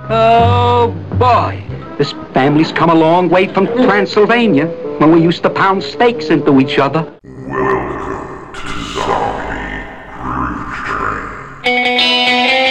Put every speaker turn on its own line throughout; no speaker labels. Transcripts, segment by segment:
Oh, boy. This family's come a long way from Transylvania, when we used to pound steaks into each other.
Welcome to Zombie Groove Train.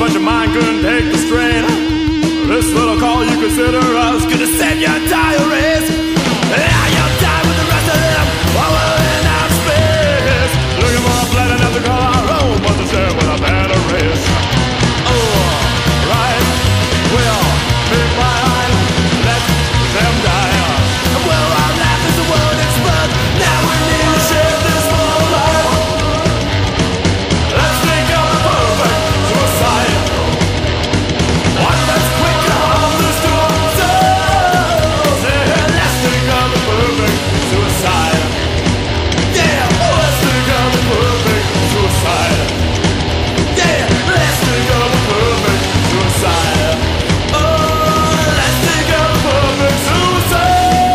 but your mind couldn't take the strain. This little call you consider us gonna send your diaries. Now you'll die with the rest of them while we're in outer space, looking for a planet that we call our own, but to share with a better race. Oh, right, we'll be fine. Let them die. Well, our life is the world explodes. Now we need to share this small life. Let's think of a perfect suicide, one that's quick to harm the storms. Let's think of a perfect suicide. Yeah, let's think of a perfect suicide. Yeah, let's think of a perfect suicide. Oh, let's think of a perfect suicide.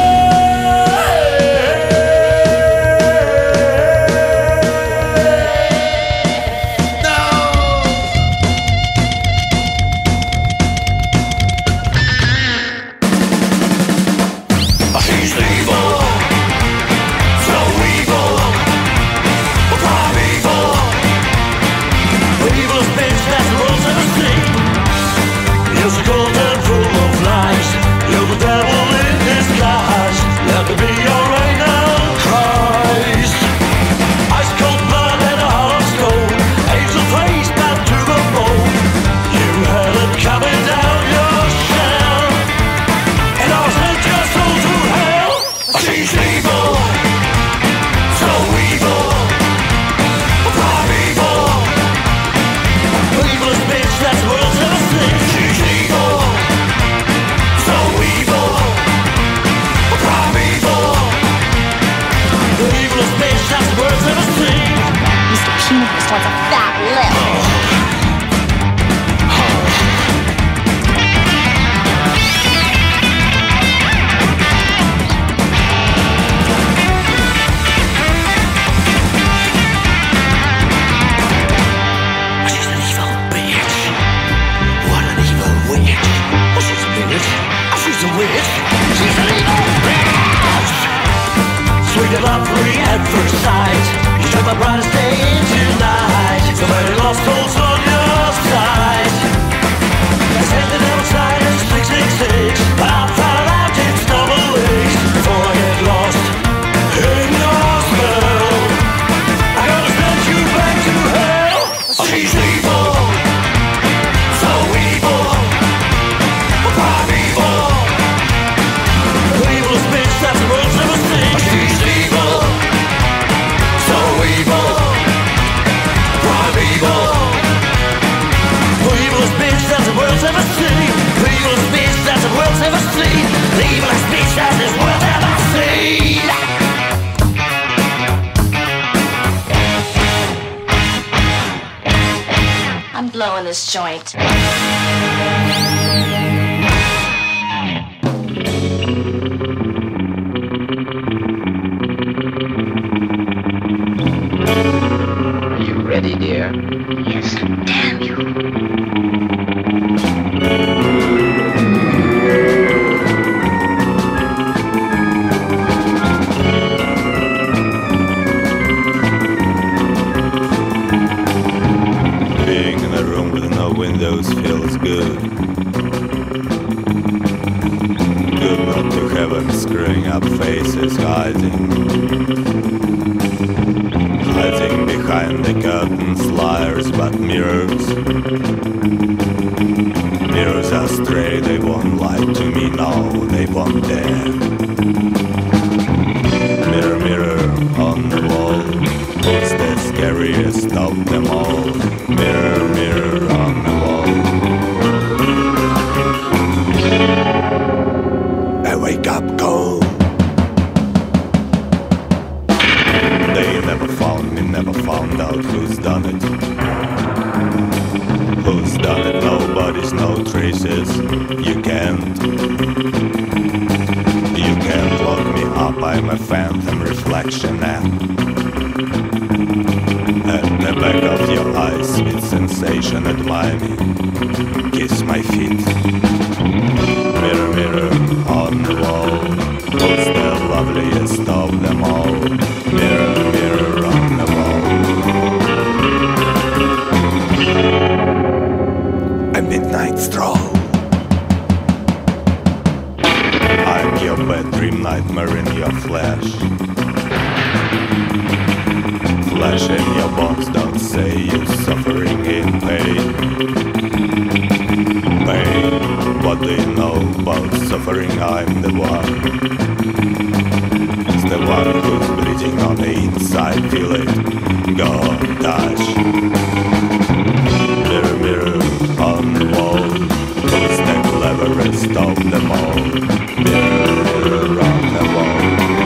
She's evil, so evil, primeval. The evilest bitch that the world's ever seen. You're so cold and full of lies. You're the devil in disguise. Let me be your right now, Christ. Ice cold blood and a heart of stone. Angel face down to the bone. You had it coming down your shell, and I'll send your soul to hell. She's evil, so evil, primeval. The evilest bitch that the world's ever seen. She's evil, so evil, primeval. The evilest bitch that the world's ever seen.
Mr. Peanut just wants a fat lip.
She's an evil bitch. What an evil witch. Oh, she's a bitch. Oh, she's a witch. She's an evil bitch. Sweet and lovely at first sight. You took my brightest day into night. So many lost souls on your side. I said the devil's side is 666, but I found out it's double X. Before I get lost in your spell, I gotta send you back to hell. She's evil, so evil, primeval. The evilest bitch that the world's ever seen. She's evil, so evil, primeval. The evilest bitch that the world's ever seen. The evilest bitch that the world's ever seen. The evilest bitch that this world's ever seen.
I'm blowing this joint.
Are you ready, dear?
Yes, damn you.
Being in a room with no windows feels good. Good not to have them screwing up faces, hiding behind the curtains, liars but mirrors. Mirrors are stray, they won't lie to me, no, they won't dare. Mirror, mirror on the wall, who's the scariest of them all? Mirror, mirror on the wall. I wake up cold. They never found me, never found out who's done it. Who's done it? Nobody's, no traces. You can't lock me up. I'm a phantom reflection now. At the back of your eyes, sweet sensation, admire me. Kiss my feet. Mirror, mirror on the wall, who's the loveliest of them all? Mirror, mirror on the wall. flesh in your bones, don't say you're suffering in pain. Pain, what do you know about suffering? I'm the one. It's the one who's bleeding on the inside, feel it, go touch. Mirror, mirror on the wall, who's the cleverest of them all? Mirror on the wall.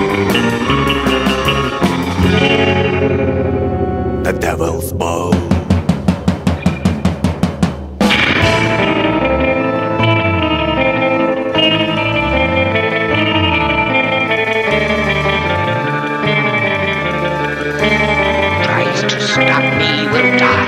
The devil's ball.
Tries to stop me will die.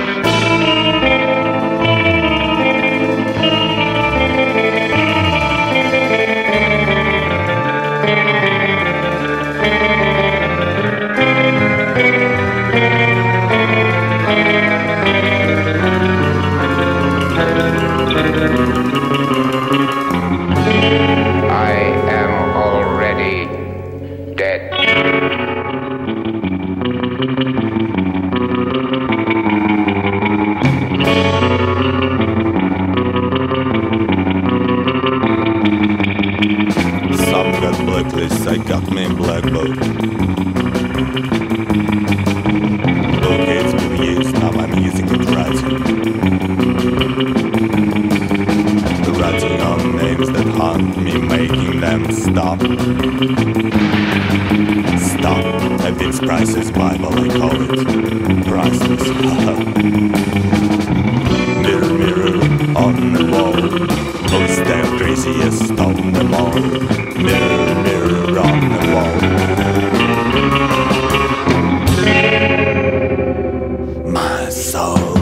I am already dead.
Some got blacklists, I got me in black book. Book it's been used, now I'm using it writing. Writing on names that haunt me, making them stop. Stop, at its priceless Bible I call it. Priceless, Mirror, mirror on the wall, who's the craziest of them all? Mirror, mirror on the wall. My soul.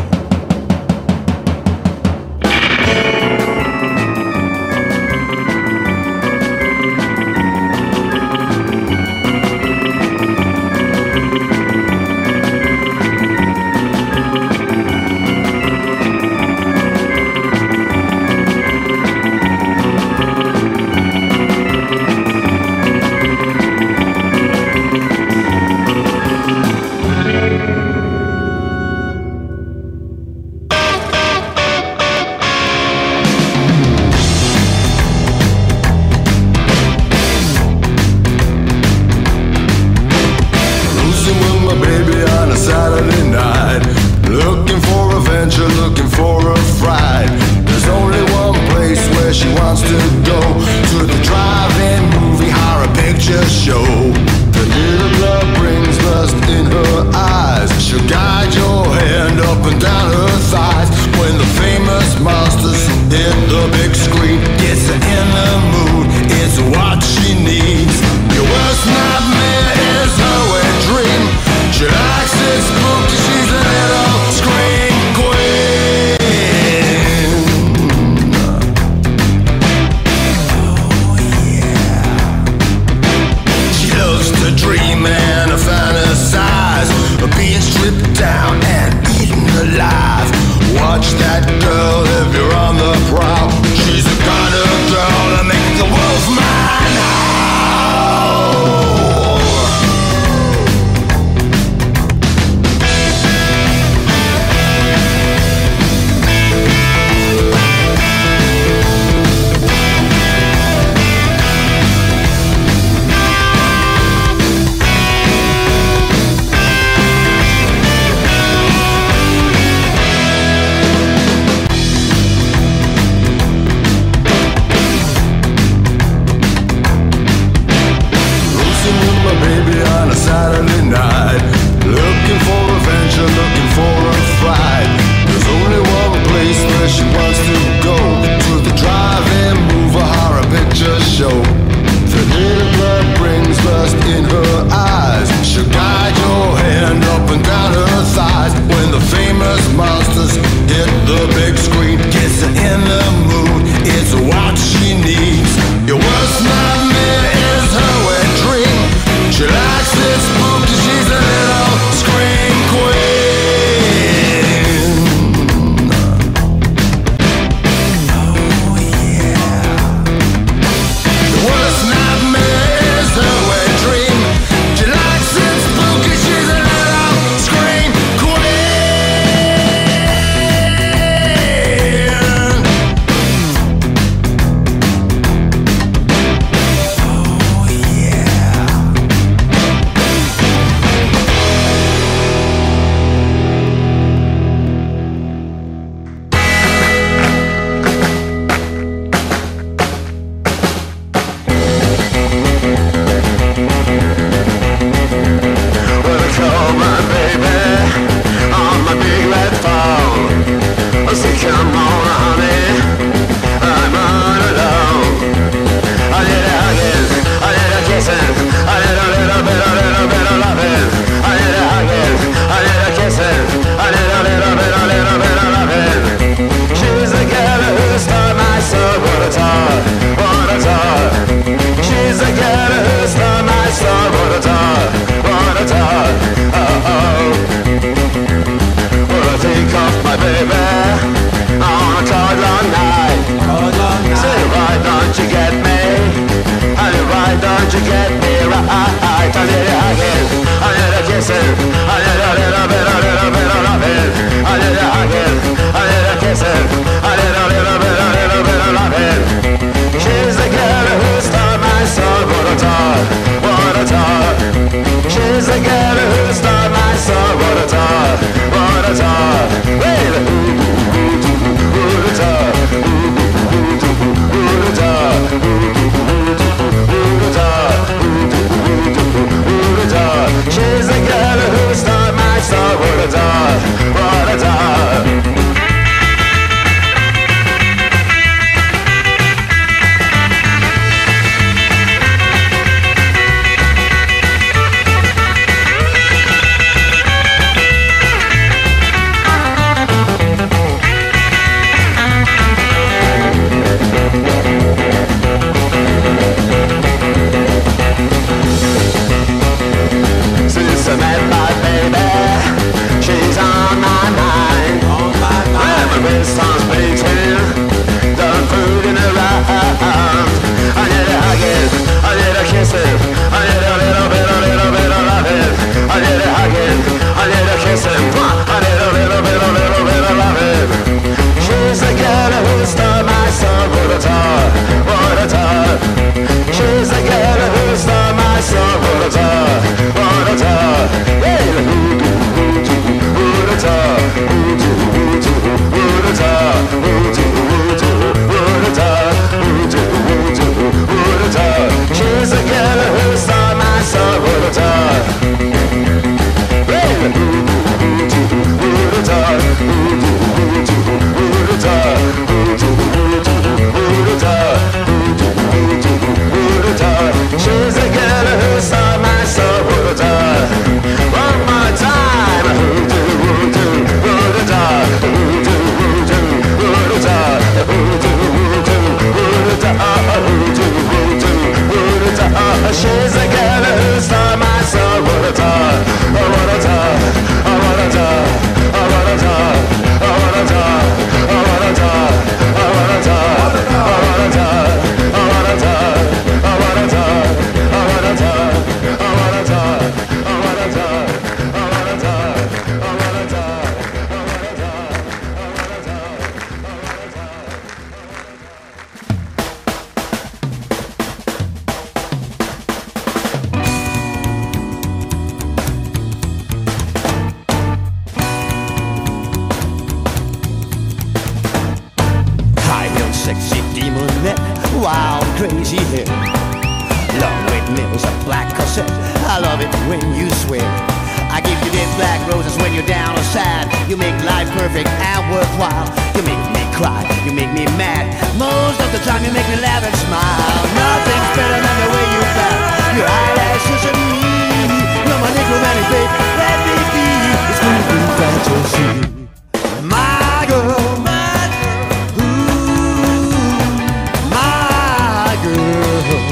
crazy hair. Long red nails, a black cassette. I love it when you swear. I give you dead black roses when you're down or sad. You make life perfect and worthwhile. You make me cry, you make me mad. Most of the time you make me laugh and smile. Nothing's better than the way you laugh. Your eyelashes and me. You're my necromantic babe. Let me be. It's moving fantasy. My girl, my girl, ooh, my girl.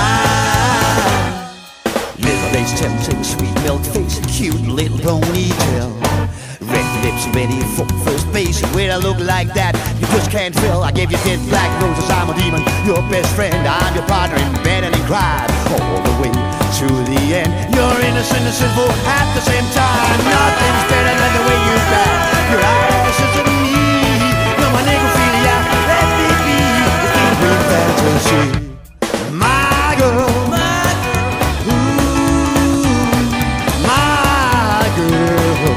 Little face tempting, sweet milk face, cute little ponytail. Red lips ready for first base. When I look like that, you just can't feel. I gave you dead black roses, I'm a demon, your best friend. I'm your partner in bed and in crime. All the way to the end. You're innocent and sinful at the same time. Nothing's better than the way you back. Your eyes is to me. You're my necrophilia. Let me be. It's a real fantasy. My girl, my girl, ooh, my girl.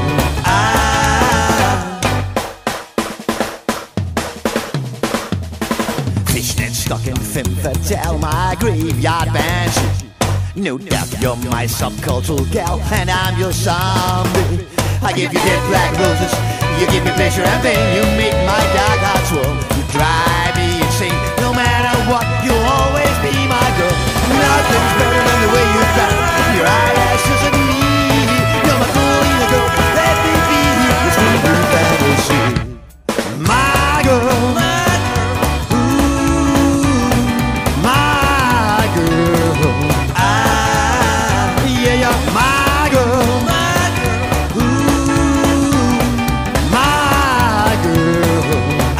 Fishnet stocking, femme fatale, my graveyard banshee. No doubt you're my subcultural gal, and I'm your zombie. I give you dead black roses, you give me pleasure and pain. You make my dark heart swirl, you drive me insane. No matter what, you'll always be my girl. Nothing's better than the way you got your eyelashes at me. You're my cool little girl, let me be. It's me who fantasy. My girl, my girl, ooh, my girl. Yeah, you're my girl, my girl, ooh, my girl.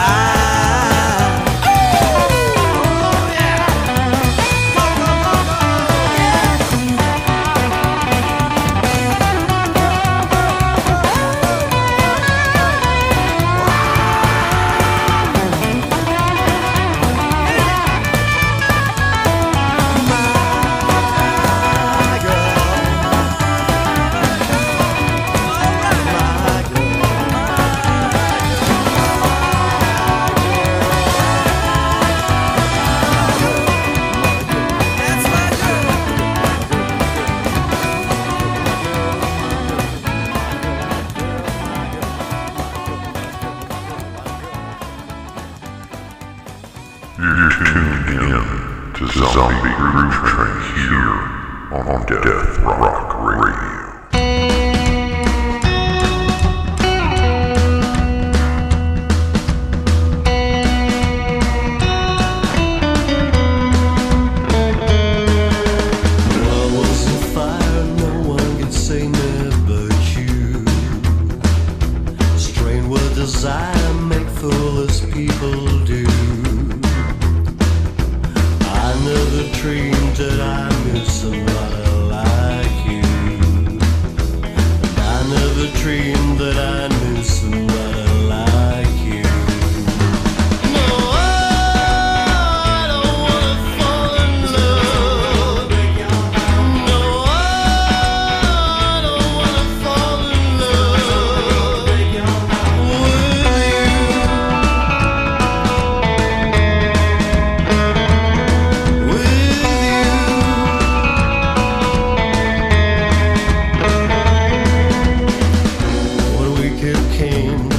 Oh, yeah. Go, go, go, go, yeah. My girl.
You're tuned in to Zombie Groove Train here on Death Rock Radio.
I was a fire, no one could save me but you. Strained with desire, make foolish people do. I never dreamed that I knew somebody like you. And I never dreamed that I knew somebody like you. No, I don't wanna fall in love. No, I don't wanna fall in love with you. What a wicked king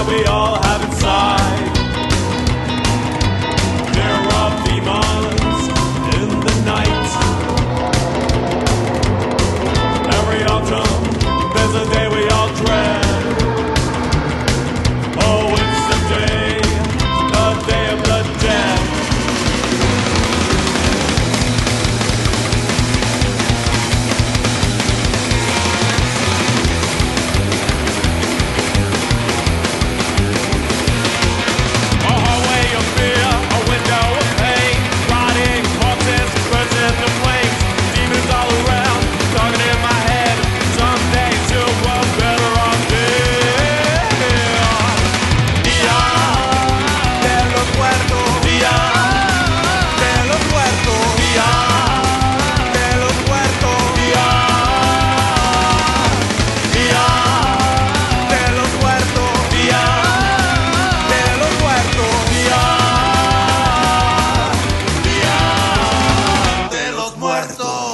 we all have inside. There are demons in the night. Every autumn there's a day we all dread. Oh, it's the day of the dead. A hallway of fear, a window of pain, rotting corpses, birds in the flames, demons all around, talking in my head. Someday too was better off dead. Día de los muertos, día de los muertos, día de los muertos, día de los muertos, día de los muertos, día de los muertos.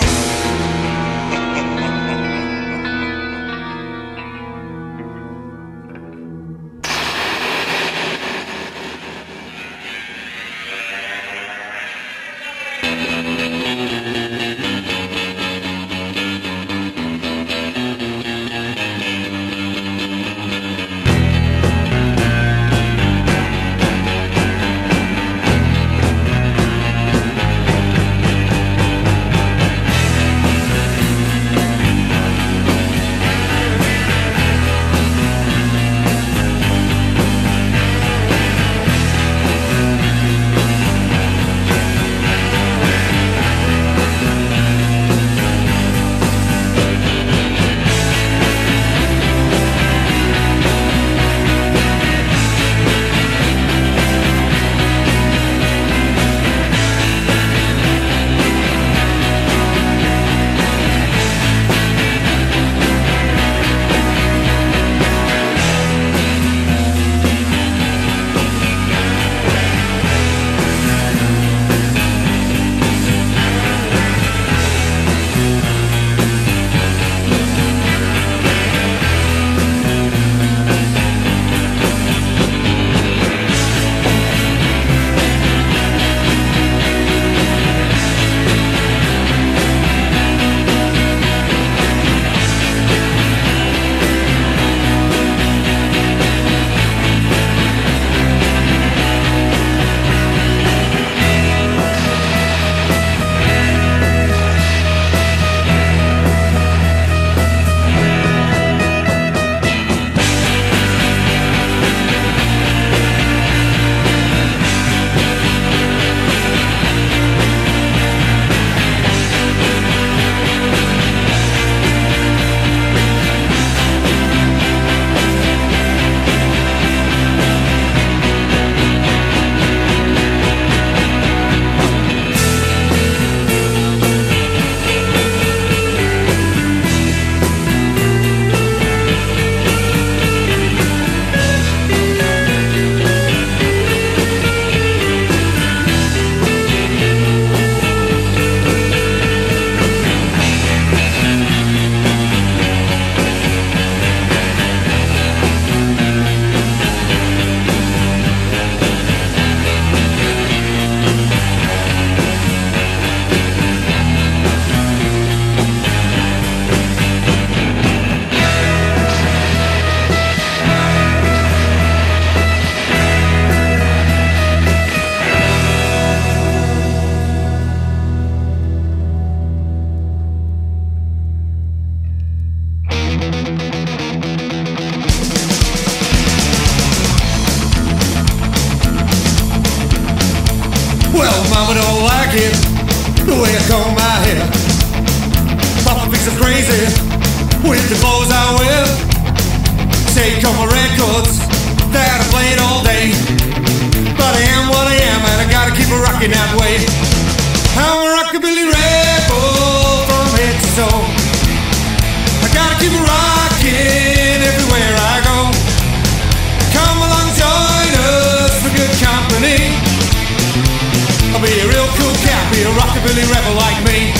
Mama don't like it, the way I comb my hair. Papa thinks I'm crazy with the clothes I wear. Take all my records that I played all day, but I am what I am and I gotta keep it rocking that way. I'm a rockabilly rebel from head to toe. I gotta keep it rocking everywhere I go. Come along, join us for good company. I'll be a real cool cat, be a rockabilly rebel like me.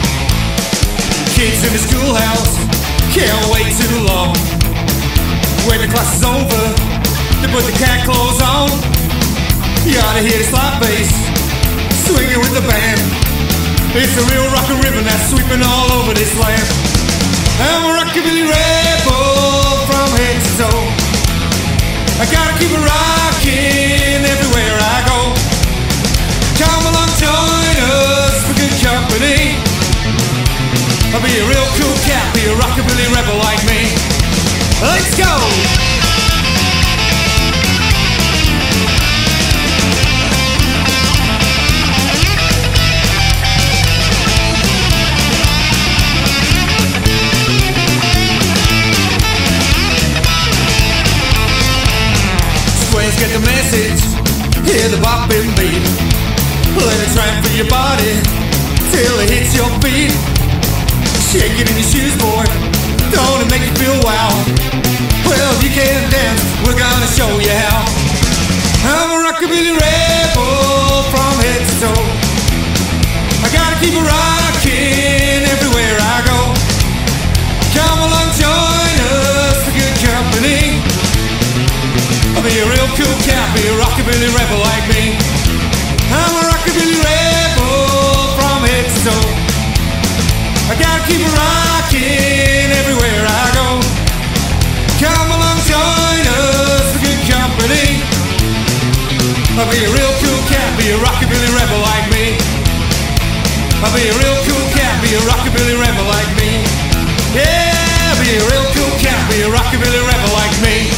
Kids in the schoolhouse can't wait too long. When the class is over, the put the cat clothes on. You ought to hear the slap bass swinging with the band. It's a real rockin' rhythm that's sweeping all over this land. I'm a rockabilly rebel from head to toe. I gotta keep it rockin' everywhere I go. Come along, join us for good company. I'll be a real cool cat, be a rockabilly rebel like me. Let's go! Squares get the message, hear the bopping beat. Let it tramp for your body till it hits your feet. Shake it in your shoes, boy, don't it make you feel wow? Well, if you can't dance, we're gonna show you how. I'm a rockabilly rebel from head to toe. I gotta keep it rockin' everywhere I go. Come along, join us for good company. I'll be a real cool cat, be a rockabilly rebel like me. I'm a rockabilly rebel from head to toe. I gotta keep it rockin' everywhere I go. Come along, join us for good company. I'll be a real cool cat, be a rockabilly rebel like me. I'll be a real cool cat, be a rockabilly rebel like me. Yeah, be a real cool cat, be a rockabilly rebel like me.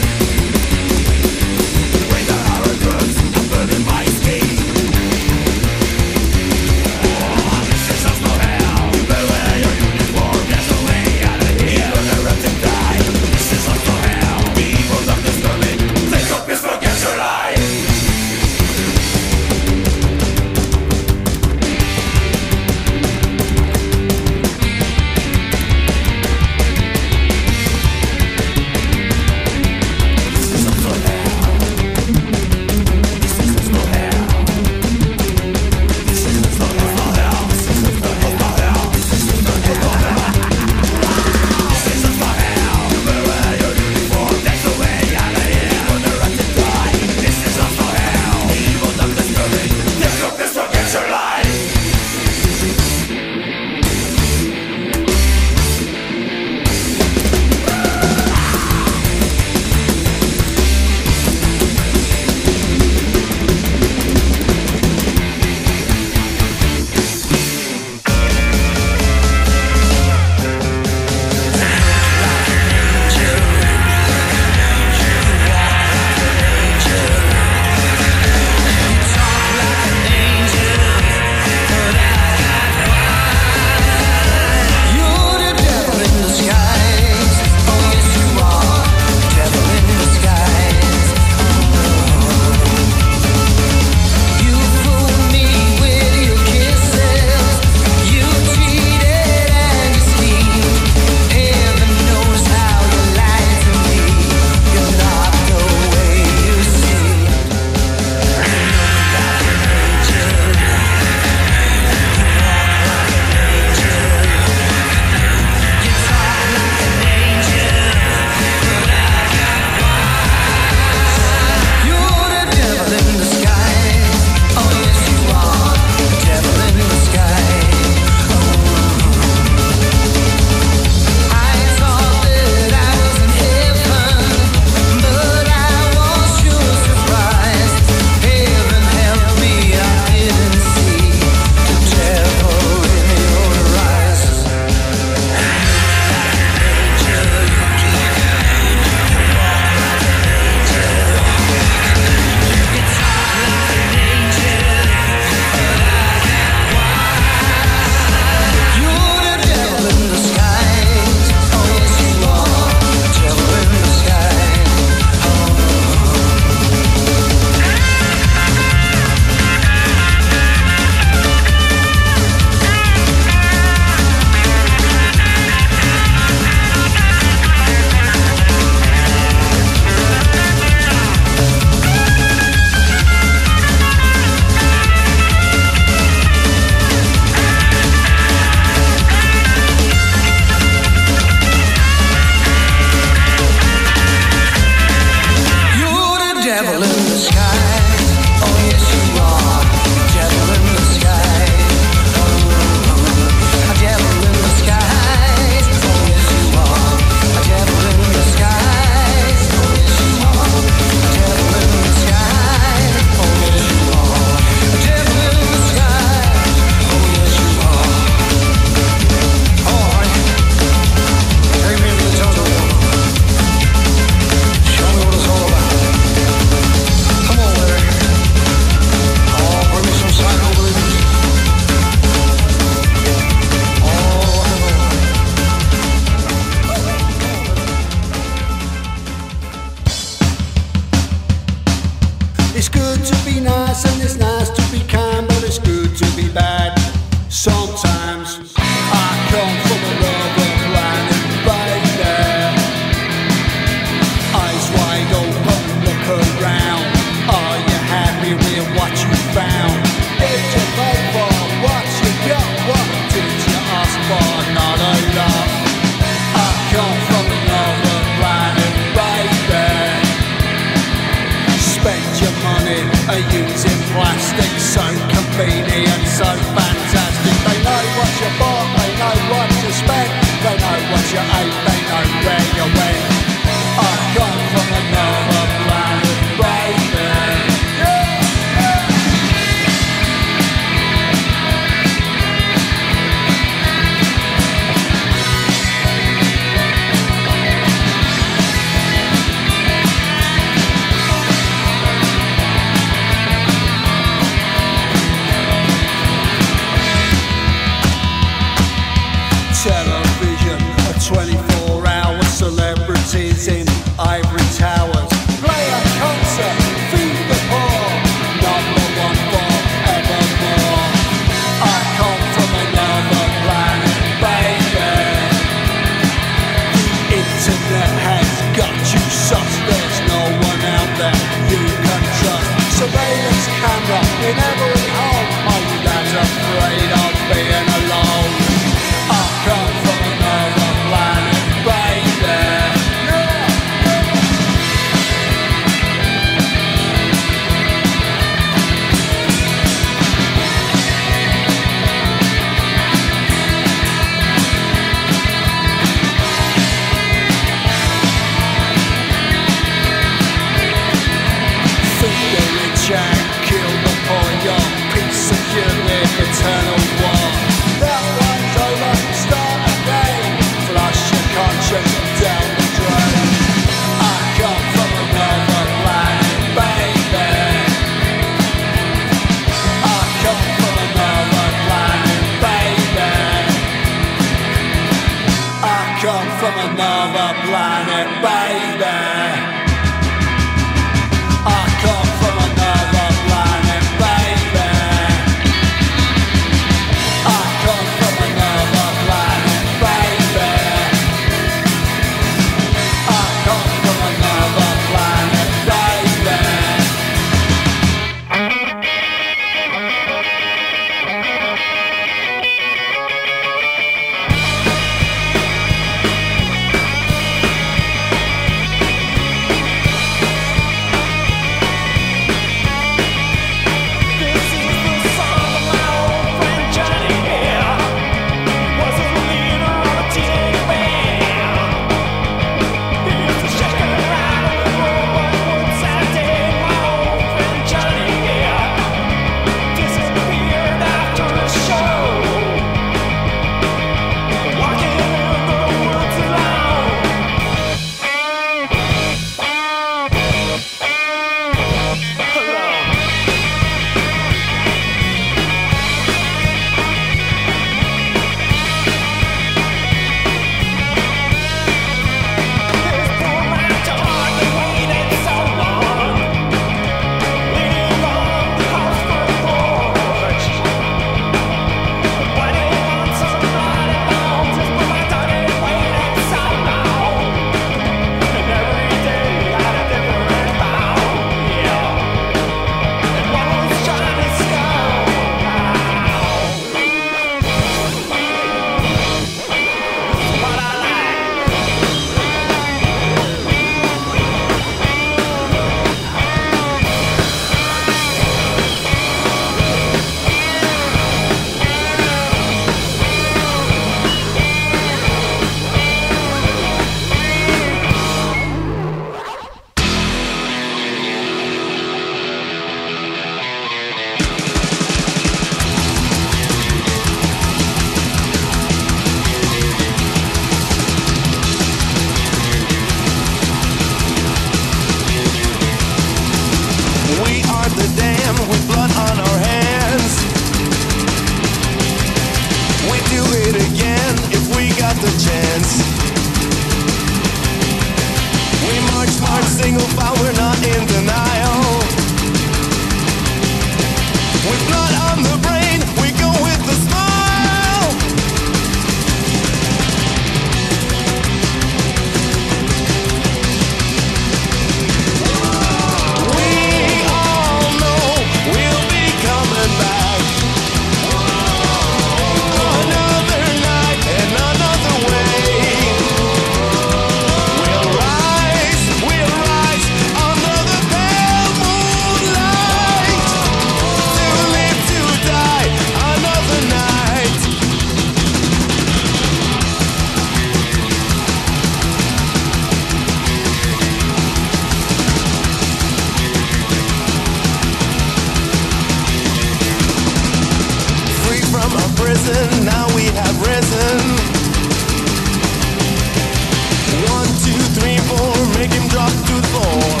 prison, now we have risen. 1, 2, 3, 4, make him drop to the floor.